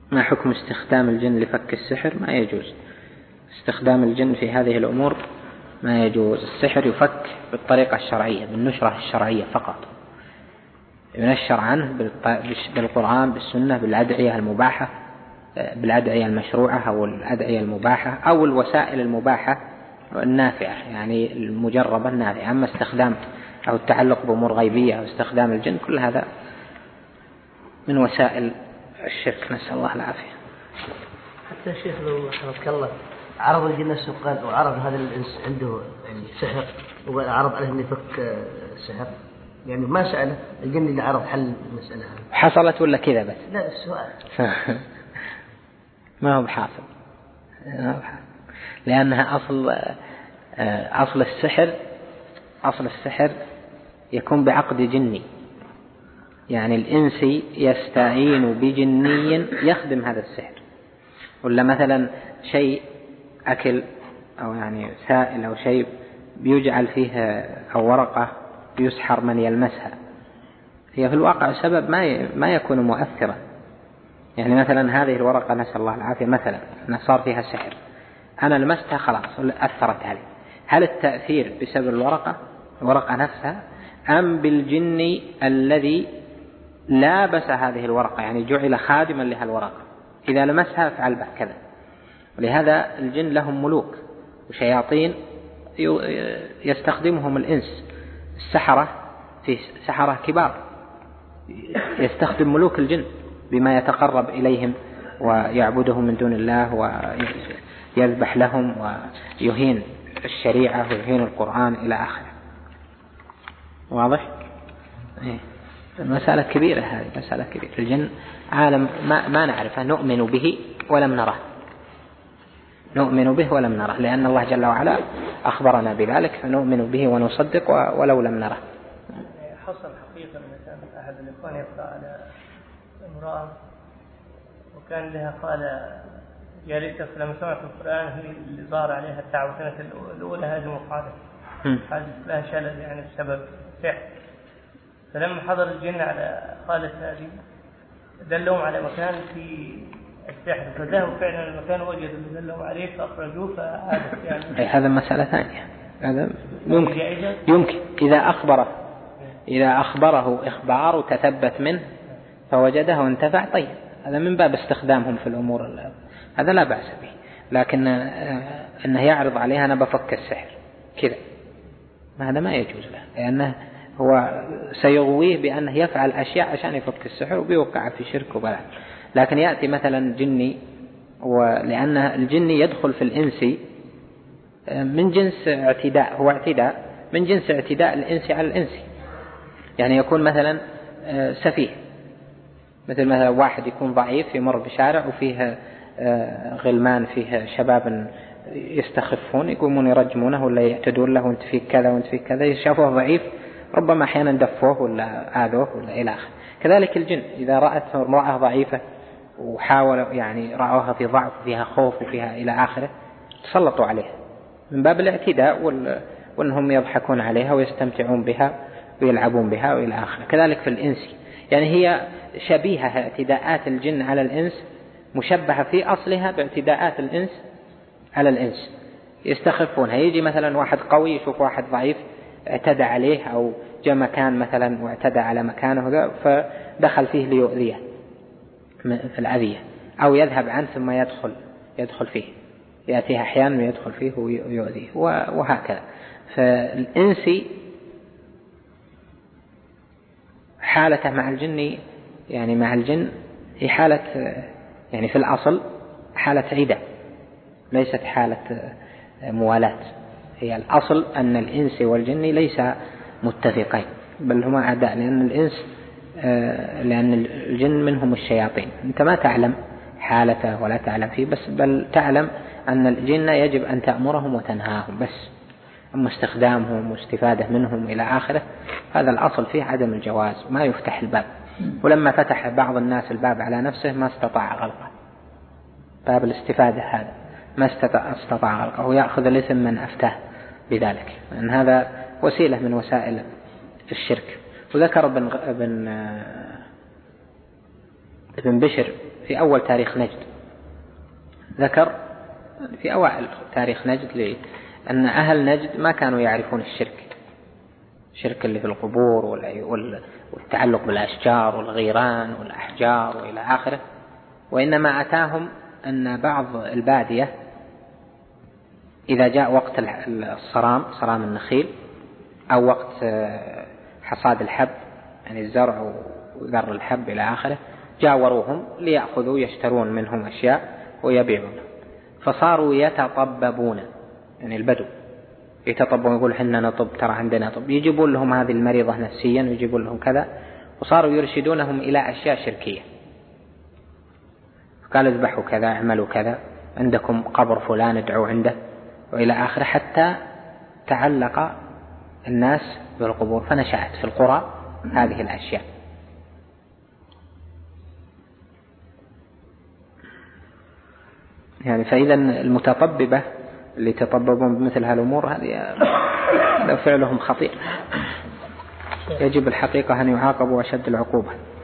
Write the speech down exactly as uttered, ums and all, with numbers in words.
ما حكم استخدام الجن لفك السحر؟ ما يجوز استخدام الجن في هذه الأمور، ما يجوز. السحر يفك بالطريقة الشرعية، بالنشرة الشرعية فقط، ينشر عنه بالقرآن بالسنة بالأدعية المباحة، بالأدعية المشروعة أو الأدعية المباحة أو الوسائل المباحة النافعة، يعني المجربة النافعة. أما استخدام أو التعلق بأمور غيبية أو استخدام الجن، كل هذا من وسائل الشرك، نسأل الله العافية. حتى الشيخ لو حفظك الله عرض الجن السقال وعرض هذا الإنس عنده يعني سحر وعرض عليه أن يفك سحر، يعني ما سأله الجن اللي عرض حل المسألة هذه حصلت ولا كذا بس؟ لا السؤال ما هو بحاصل، لأنها أصل أصل السحر أصل السحر يكون بعقد جني، يعني الإنسي يستعين بجني يخدم هذا السحر. ولا مثلا شيء أكل أو يعني سائل أو شيء بيجعل فيه أو ورقة يسحر من يلمسها، هي في الواقع سبب ما ما يكون مؤثرا. يعني مثلا هذه الورقة نسأل الله العافية مثلا أن صار فيها سحر، أنا لمستها خلاص أثرت علي، هل التأثير بسبب الورقة الورقة نفسها أم بالجن الذي لابس هذه الورقة، يعني جعل خادما لها الورقة، إذا لمسها فعل به كذا. ولهذا الجن لهم ملوك وشياطين يستخدمهم الإنس، السحرة في سحرة كبار يستخدم ملوك الجن بما يتقرب إليهم ويعبدهم من دون الله ويذبح لهم ويهين الشريعة ويهين القرآن إلى آخره. واضح؟ إيه. مسألة كبيرة، هذه مسألة كبيرة. الجن عالم ما, ما نعرفه، نؤمن به ولم نره نؤمن به ولم نره لأن الله جل وعلا أخبرنا بذلك، فنؤمن به ونصدق ولو لم نره. حصل حقيقة مثلا أحد الإخوان يقرأ على امرأة وكان لها قال جالسة لما سمعت القرآن هي اللي ظهر عليها التعب، كانت الأولى هذه مخالفة حدث لها شلل يعني بسبب سحر. فلما حضر الجن على خالة هذه دلهم على مكان في السحر، فذهبوا فعلا المكان وجدوا اللي دلهم عليه فأخرجوه فعادت يعني. هذا مسألة ثانية، هذا يمكن يمكن إذا أخبره إذا أخبره إخبار وتثبت منه فوجده وانتفع، طيب هذا من باب استخدامهم في الأمور، هذا لا بأس به. لكن أنه يعرض عليها أنا بفك السحر كذا، هذا ما يجوز له، لأنه هو سيغويه بأنه يفعل أشياء عشان يفك السحر وبيوقع في شرك وبلع. لكن يأتي مثلا جني، ولأن الجني يدخل في الإنسي من جنس اعتداء، هو اعتداء من جنس اعتداء الإنسي على الإنسي، يعني يكون مثلا سفيه، مثل مثلا واحد يكون ضعيف يمر بشارع وفيه غلمان فيه شباب يستخفون يقومون يرجمونه ولا يعتدون له وانت فيك كذا وانت فيك كذا، يشافوه ضعيف ربما أحيانا دفوه ولا آذوه ولا إلى آخره. كذلك الجن إذا رأت امرأة ضعيفة وحاولوا يعني رأوها في ضعف وفيها خوف وفيها إلى آخره تسلطوا عليها من باب الاعتداء وأنهم يضحكون عليها ويستمتعون بها ويلعبون بها وإلى آخره. كذلك في الإنس، يعني هي شبيهة اعتداءات الجن على الإنس مشبهة في أصلها باعتداءات الإنس على الإنس، يستخفونها. يجي مثلا واحد قوي يشوف واحد ضعيف اعتدى عليه أو جاء مكان مثلا واعتدى على مكانه فدخل فيه ليؤذيه في الأذية، أو يذهب عنه ثم يدخل يدخل فيه، يأتيه أحيانا ويدخل فيه ويؤذيه وهكذا. فالإنسي حالته مع الجن، يعني مع الجن هي حالة يعني في الأصل حالة عدة ليست حالة موالاة. هي الأصل أن الإنس والجن ليس متفقين بل هما أعداء، لأن الإنس لأن الجن منهم الشياطين، أنت ما تعلم حالته ولا تعلم فيه، بس بل تعلم أن الجن يجب أن تأمرهم وتنهاهم بس، أما استخدامهم واستفادة منهم إلى آخره هذا الأصل فيه عدم الجواز، ما يفتح الباب. ولما فتح بعض الناس الباب على نفسه ما استطاع غلقه، باب الاستفادة هذا ما استطاع غلقه ويأخذ الإثم من أفتاه بذلك، لأن هذا وسيلة من وسائل الشرك. وذكر ابن ابن ابن بشر في أول تاريخ نجد، ذكر في أوائل تاريخ نجد لأن أهل نجد ما كانوا يعرفون الشرك، الشرك اللي في القبور والتعلق بالأشجار والغيران والأحجار وإلى آخره، وإنما أتاهم أن بعض البادية إذا جاء وقت الصرام، صرام النخيل، أو وقت حصاد الحب يعني الزرع وذر الحب إلى آخره، جاوروهم ليأخذوا يشترون منهم أشياء ويبيعون، فصاروا يتطببون، يعني البدو يتطببون، يقول حنا نطب، ترى عندنا طب، يجيبون لهم هذه المريضة نفسيا ويجيبون لهم كذا، وصاروا يرشدونهم إلى أشياء شركية. قال اذبحوا كذا، اعملوا كذا، عندكم قبر فلان ادعوا عنده وإلى آخره، حتى تعلق الناس بالقبور، فنشأت في القرى هذه الأشياء. يعني فإذا المتطببة اللي يتطببون بمثل هالأمور هذه لو فعلهم خطير، يجب الحقيقة أن يعاقبوا أشد العقوبة.